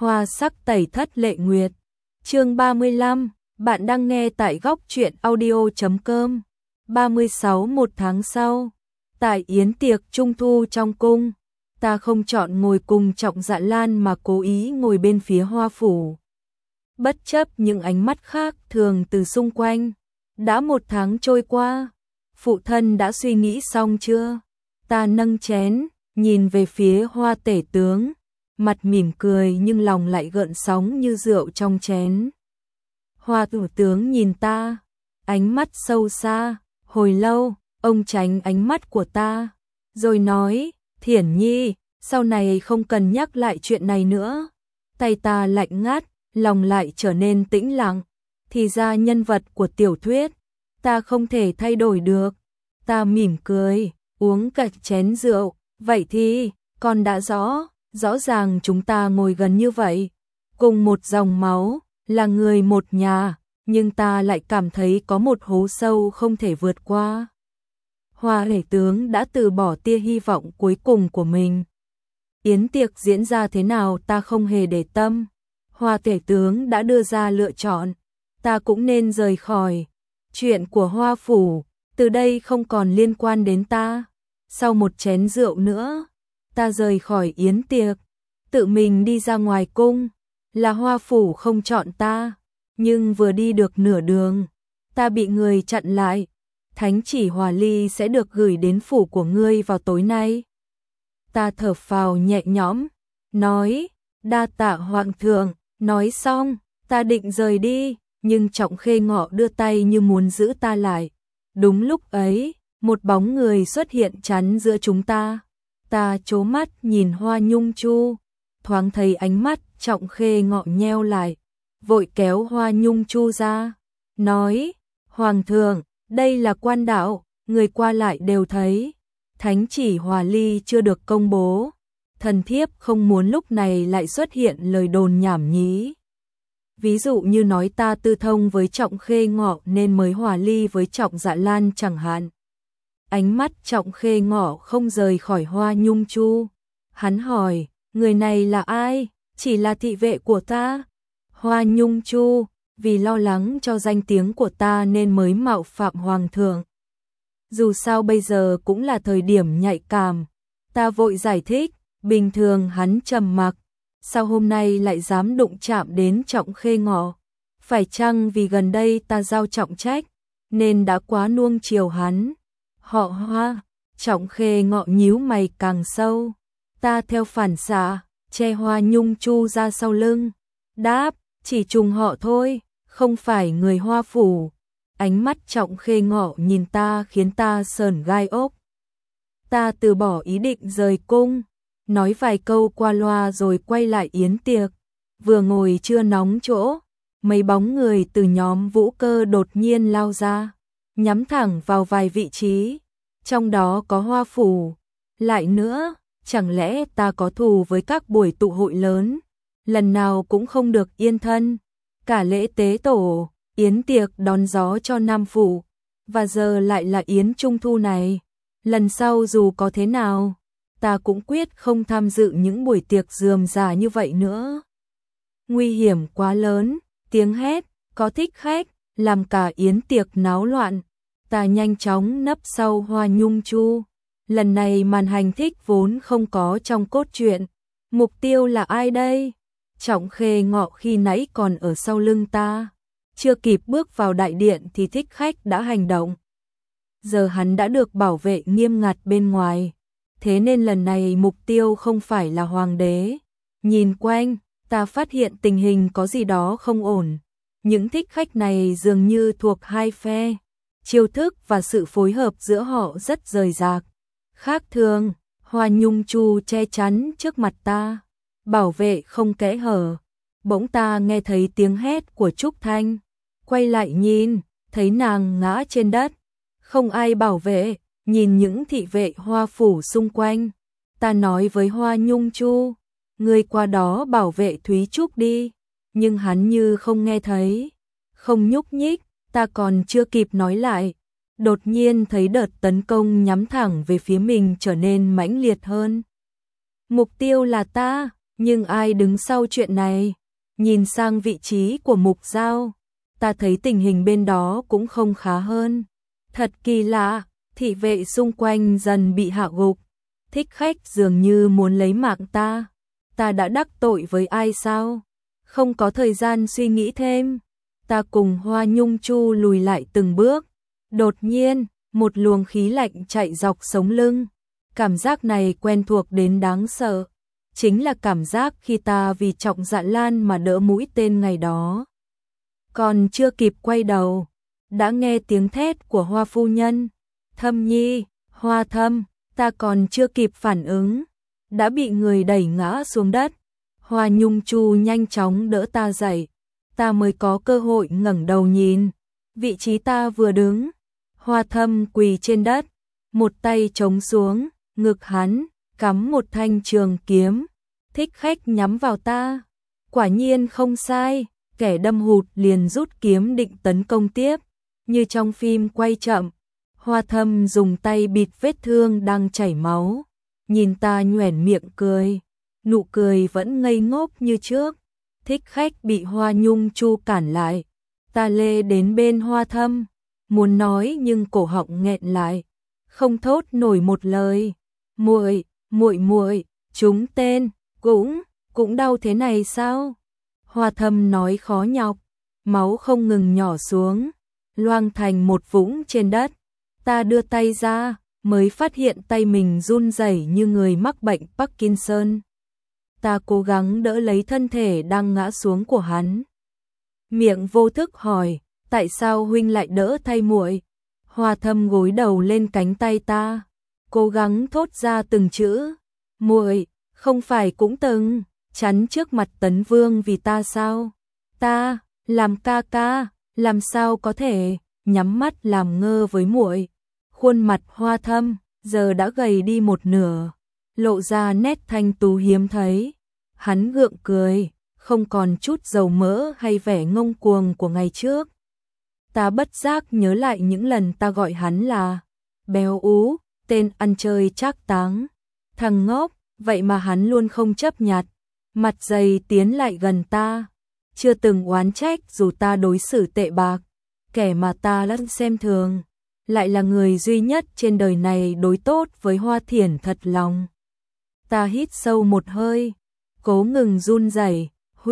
Hoa sắc tẩy thất lệ nguyệt. Chương 35, bạn đang nghe tại góc truyện audio.com. 36 một tháng sau, tại yến tiệc trung thu trong cung, ta không chọn ngồi cùng Trọng Dạ Lan mà cố ý ngồi bên phía Hoa phủ. Bất chấp những ánh mắt khác thường từ xung quanh, đã một tháng trôi qua, phụ thân đã suy nghĩ xong chưa? Ta nâng chén, nhìn về phía Hoa tể tướng, mặt mỉm cười nhưng lòng lại gợn sóng như rượu trong chén. Hoa thủ tướng nhìn ta, ánh mắt sâu xa, hồi lâu, ông tránh ánh mắt của ta, rồi nói, Thiển Nhi, sau này không cần nhắc lại chuyện này nữa. Tay ta lạnh ngắt, lòng lại trở nên tĩnh lặng, thì ra nhân vật của tiểu thuyết, ta không thể thay đổi được. Ta mỉm cười, uống cạn chén rượu, vậy thì, con đã rõ ràng chúng ta ngồi gần như vậy, cùng một dòng máu, là người một nhà, nhưng ta lại cảm thấy có một hố sâu không thể vượt qua. Hoa tể tướng đã từ bỏ tia hy vọng cuối cùng của mình. Yến tiệc diễn ra thế nào ta không hề để tâm. Hoa tể tướng đã đưa ra lựa chọn, ta cũng nên rời khỏi. Chuyện của Hoa phủ, từ đây không còn liên quan đến ta. Sau một chén rượu nữa, ta rời khỏi yến tiệc, tự mình đi ra ngoài cung. Là Hoa phủ không chọn ta, nhưng vừa đi được nửa đường, ta bị người chặn lại. Thánh chỉ Hòa Ly sẽ được gửi đến phủ của ngươi vào tối nay. Ta thở phào nhẹ nhõm, nói, đa tạ hoàng thượng. Nói xong, ta định rời đi, nhưng Trọng Khê Ngọ đưa tay như muốn giữ ta lại. Đúng lúc ấy, một bóng người xuất hiện chắn giữa chúng ta. Ta trố mắt nhìn Hoa Nhung Chu, thoáng thấy ánh mắt Trọng Khê Ngọ nheo lại, vội kéo Hoa Nhung Chu ra, nói, Hoàng thượng, đây là quan đạo, người qua lại đều thấy. Thánh chỉ Hòa Ly chưa được công bố, thần thiếp không muốn lúc này lại xuất hiện lời đồn nhảm nhí. Ví dụ như nói ta tư thông với Trọng Khê Ngọ nên mới hòa ly với Trọng Dạ Lan chẳng hạn. Ánh mắt Trọng Khê Ngọ không rời khỏi Hoa Nhung Chu. Hắn hỏi, người này là ai? Chỉ là thị vệ của ta. Hoa Nhung Chu, vì lo lắng cho danh tiếng của ta nên mới mạo phạm hoàng thượng. Dù sao bây giờ cũng là thời điểm nhạy cảm. Ta vội giải thích, bình thường hắn trầm mặc, sao hôm nay lại dám đụng chạm đến Trọng Khê Ngọ? Phải chăng vì gần đây ta giao trọng trách, nên đã quá nuông chiều hắn? Họ Hoa, Trọng Khê Ngọ nhíu mày càng sâu. Ta theo phản xạ, che Hoa Nhung Chu ra sau lưng. Đáp, chỉ trùng họ thôi, không phải người Hoa phủ. Ánh mắt Trọng Khê Ngọ nhìn ta khiến ta sởn gai ốc. Ta từ bỏ ý định rời cung, nói vài câu qua loa rồi quay lại yến tiệc. Vừa ngồi chưa nóng chỗ, mấy bóng người từ nhóm Vũ Cơ đột nhiên lao ra, nhắm thẳng vào vài vị trí, trong đó có Hoa phủ. Lại nữa, chẳng lẽ ta có thù với các buổi tụ hội lớn, lần nào cũng không được yên thân. Cả lễ tế tổ, yến tiệc đón gió cho Nam phủ, và giờ lại là yến trung thu này. Lần sau dù có thế nào, ta cũng quyết không tham dự những buổi tiệc rườm rà như vậy nữa. Nguy hiểm quá lớn, tiếng hét, có thích khách, làm cả yến tiệc náo loạn. Ta nhanh chóng nấp sau Hoa Nhung Chu. Lần này màn hành thích vốn không có trong cốt truyện. Mục tiêu là ai đây? Trọng Khê Ngọ khi nãy còn ở sau lưng ta. Chưa kịp bước vào đại điện thì thích khách đã hành động. Giờ hắn đã được bảo vệ nghiêm ngặt bên ngoài. Thế nên lần này mục tiêu không phải là hoàng đế. Nhìn quanh, ta phát hiện tình hình có gì đó không ổn. Những thích khách này dường như thuộc hai phe. Chiêu thức và sự phối hợp giữa họ rất rời rạc. Khác thường, Hoa Nhung Chu che chắn trước mặt ta, bảo vệ không kẽ hở. Bỗng ta nghe thấy tiếng hét của Trúc Thanh. Quay lại nhìn, thấy nàng ngã trên đất. Không ai bảo vệ, nhìn những thị vệ Hoa phủ xung quanh. Ta nói với Hoa Nhung Chu, ngươi qua đó bảo vệ Thúy Trúc đi. Nhưng hắn như không nghe thấy, không nhúc nhích. Ta còn chưa kịp nói lại, đột nhiên thấy đợt tấn công nhắm thẳng về phía mình trở nên mãnh liệt hơn. Mục tiêu là ta, Nhưng ai đứng sau chuyện này? Nhìn sang vị trí của Mục Giao, ta thấy tình hình bên đó cũng không khá hơn. Thật kỳ lạ, thị vệ xung quanh dần bị hạ gục. Thích khách dường như muốn lấy mạng ta. Ta đã đắc tội với ai sao? Không có thời gian suy nghĩ thêm. Ta cùng Hoa Nhung Chu lùi lại từng bước. Đột nhiên, một luồng khí lạnh chạy dọc sống lưng. Cảm giác này quen thuộc đến đáng sợ. Chính là cảm giác khi ta vì Trọng Dạ Lan mà đỡ mũi tên ngày đó. Còn chưa kịp quay đầu, đã nghe tiếng thét của Hoa phu nhân. Thâm Nhi, Hoa Thâm, ta còn chưa kịp phản ứng, đã bị người đẩy ngã xuống đất. Hoa Nhung Chu nhanh chóng đỡ ta dậy, ta mới có cơ hội ngẩng đầu nhìn. Vị trí ta vừa đứng, Hoa Thâm quỳ trên đất, một tay chống xuống, ngực hắn cắm một thanh trường kiếm. Thích khách nhắm vào ta. Quả nhiên không sai, kẻ đâm hụt liền rút kiếm định tấn công tiếp. Như trong phim quay chậm, Hoa Thâm dùng tay bịt vết thương đang chảy máu. Nhìn ta nhoẻn miệng cười, nụ cười vẫn ngây ngốc như trước. Thích khách bị Hoa Nhung Chu cản lại. Ta lê đến bên Hoa Thâm, muốn nói nhưng cổ họng nghẹn lại, không thốt nổi một lời. Muội, trúng tên, cũng đau thế này sao? Hoa Thâm nói khó nhọc, máu không ngừng nhỏ xuống, loang thành một vũng trên đất. Ta đưa tay ra, mới phát hiện tay mình run rẩy như người mắc bệnh Parkinson. Ta cố gắng đỡ lấy thân thể đang ngã xuống của hắn. Miệng vô thức hỏi, tại sao huynh lại đỡ thay muội? Hoa Thâm gối đầu lên cánh tay ta, cố gắng thốt ra từng chữ. Muội, không phải cũng từng chắn trước mặt Tấn Vương vì ta sao? Ta, làm ca ca, làm sao có thể nhắm mắt làm ngơ với muội? Khuôn mặt Hoa Thâm giờ đã gầy đi một nửa, lộ ra nét thanh tú hiếm thấy. Hắn gượng cười, không còn chút dầu mỡ hay vẻ ngông cuồng của ngày trước. Ta bất giác nhớ lại những lần ta gọi hắn là béo ú, tên ăn chơi trác táng, thằng ngốc, vậy mà hắn luôn không chấp nhặt, mặt dày tiến lại gần ta, chưa từng oán trách dù ta đối xử tệ bạc. Kẻ mà ta lẫn xem thường, lại là người duy nhất trên đời này đối tốt với Hoa Thiển thật lòng. Ta hít sâu một hơi, cố ngừng run rẩy.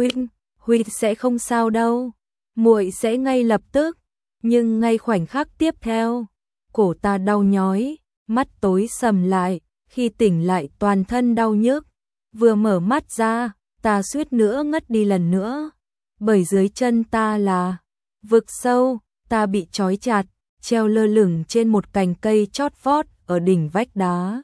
Huynh sẽ không sao đâu, muội sẽ ngay lập tức. Nhưng ngay khoảnh khắc tiếp theo, cổ ta đau nhói, mắt tối sầm lại, khi tỉnh lại toàn thân đau nhức. Vừa mở mắt ra, ta suýt nữa ngất đi lần nữa, bởi dưới chân ta là vực sâu. Ta bị trói chặt, treo lơ lửng trên một cành cây chót vót ở đỉnh vách đá.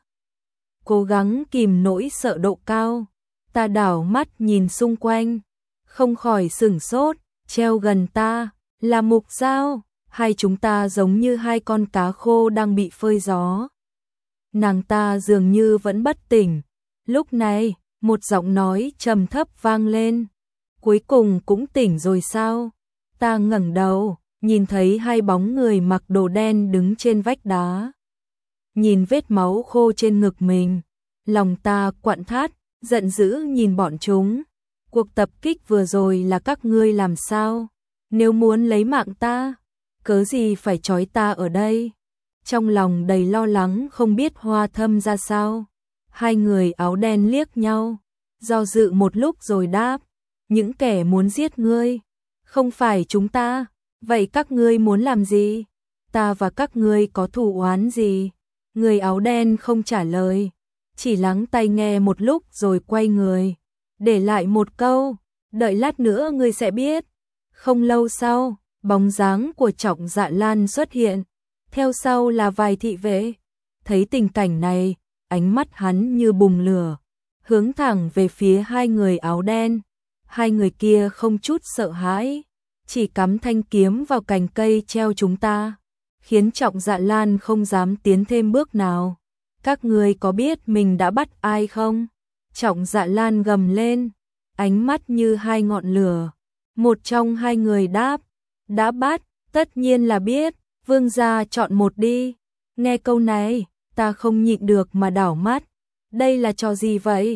Cố gắng kìm nỗi sợ độ cao, ta đảo mắt nhìn xung quanh, không khỏi sửng sốt. Treo gần ta là Mục Giao, hai chúng ta giống như hai con cá khô đang bị phơi gió. Nàng ta dường như vẫn bất tỉnh. Lúc này, một giọng nói trầm thấp vang lên. Cuối cùng cũng tỉnh rồi sao? Ta ngẩng đầu, nhìn thấy hai bóng người mặc đồ đen đứng trên vách đá. Nhìn vết máu khô trên ngực mình, lòng ta quặn thắt, giận dữ nhìn bọn chúng. Cuộc tập kích vừa rồi là các ngươi làm sao? Nếu muốn lấy mạng ta, cớ gì phải trói ta ở đây? Trong lòng đầy lo lắng không biết Hoa Thâm ra sao. Hai người áo đen liếc nhau, do dự một lúc rồi đáp, những kẻ muốn giết ngươi, không phải chúng ta. Vậy các ngươi muốn làm gì? Ta và các ngươi có thù oán gì? Người áo đen không trả lời, chỉ lắng tai nghe một lúc rồi quay người, để lại một câu, đợi lát nữa ngươi sẽ biết. Không lâu sau, bóng dáng của Trọng Dạ Lan xuất hiện, theo sau là vài thị vệ. Thấy tình cảnh này, ánh mắt hắn như bùng lửa, hướng thẳng về phía hai người áo đen. Hai người kia không chút sợ hãi, chỉ cắm thanh kiếm vào cành cây treo chúng ta, khiến Trọng Dạ Lan không dám tiến thêm bước nào. Các ngươi có biết mình đã bắt ai không? Trọng Dạ Lan gầm lên, ánh mắt như hai ngọn lửa. Một trong hai người đáp, đã bắt, tất nhiên là biết, vương gia chọn một đi. Nghe câu này, ta không nhịn được mà đảo mắt. Đây là trò gì vậy?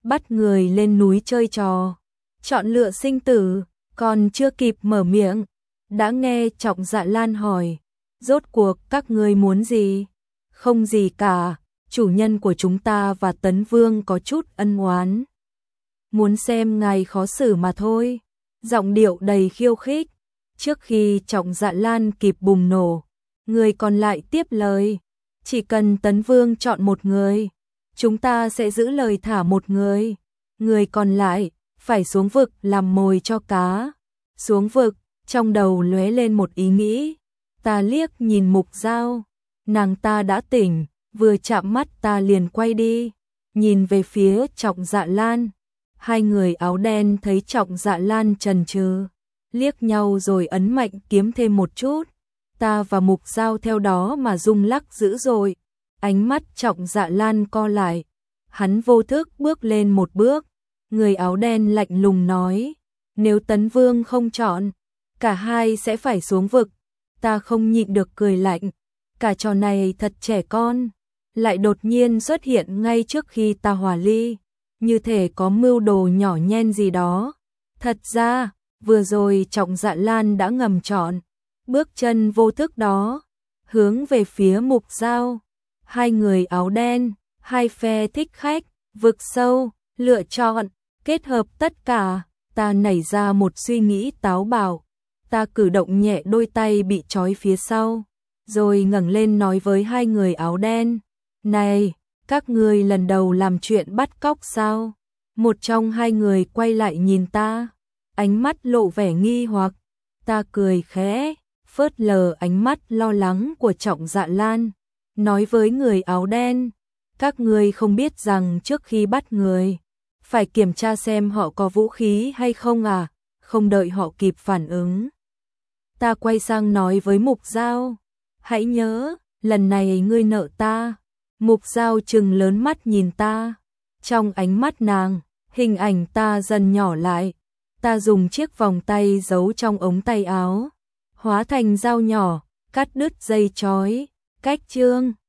bắt người lên núi chơi trò, chọn lựa sinh tử, còn chưa kịp mở miệng, đã nghe Trọng Dạ Lan hỏi, rốt cuộc các ngươi muốn gì? Không gì cả, chủ nhân của chúng ta và Tấn Vương có chút ân oán. Muốn xem ngài khó xử mà thôi. Giọng điệu đầy khiêu khích. Trước khi Trọng Dạ Lan kịp bùng nổ, người còn lại tiếp lời. Chỉ cần Tấn Vương chọn một người, chúng ta sẽ giữ lời thả một người. Người còn lại phải xuống vực làm mồi cho cá. Xuống vực, trong đầu lóe lên một ý nghĩ. Ta liếc nhìn Mục Dao, nàng ta đã tỉnh, vừa chạm mắt ta liền quay đi, nhìn về phía Trọng Dạ Lan. Hai người áo đen thấy Trọng Dạ Lan chần chừ, liếc nhau rồi ấn mạnh kiếm thêm một chút. Ta và Mục Dao theo đó mà rung lắc dữ dội. Ánh mắt Trọng Dạ Lan co lại, hắn vô thức bước lên một bước. Người áo đen lạnh lùng nói, nếu Tấn Vương không chọn, cả hai sẽ phải xuống vực. Ta không nhịn được cười lạnh, cả trò này thật trẻ con, lại đột nhiên xuất hiện ngay trước khi ta hòa ly, như thể có mưu đồ nhỏ nhen gì đó. Thật ra, vừa rồi Trọng Dạ Lan đã ngầm chọn, bước chân vô thức đó, hướng về phía Mục Dao. Hai người áo đen, hai phe thích khách, vực sâu, lựa chọn, kết hợp tất cả, ta nảy ra một suy nghĩ táo bạo. Ta cử động nhẹ đôi tay bị trói phía sau, rồi ngẩng lên nói với hai người áo đen, này, các ngươi lần đầu làm chuyện bắt cóc sao? Một trong hai người quay lại nhìn ta, ánh mắt lộ vẻ nghi hoặc. Ta cười khẽ, phớt lờ ánh mắt lo lắng của Trọng Dạ Lan, nói với người áo đen, các ngươi không biết rằng trước khi bắt người, phải kiểm tra xem họ có vũ khí hay không à? Không đợi họ kịp phản ứng, ta quay sang nói với Mục Dao, hãy nhớ, lần này ngươi nợ ta. Mục Dao trừng lớn mắt nhìn ta, trong ánh mắt nàng, hình ảnh ta dần nhỏ lại. Ta dùng chiếc vòng tay giấu trong ống tay áo, hóa thành dao nhỏ, cắt đứt dây trói. Cách chương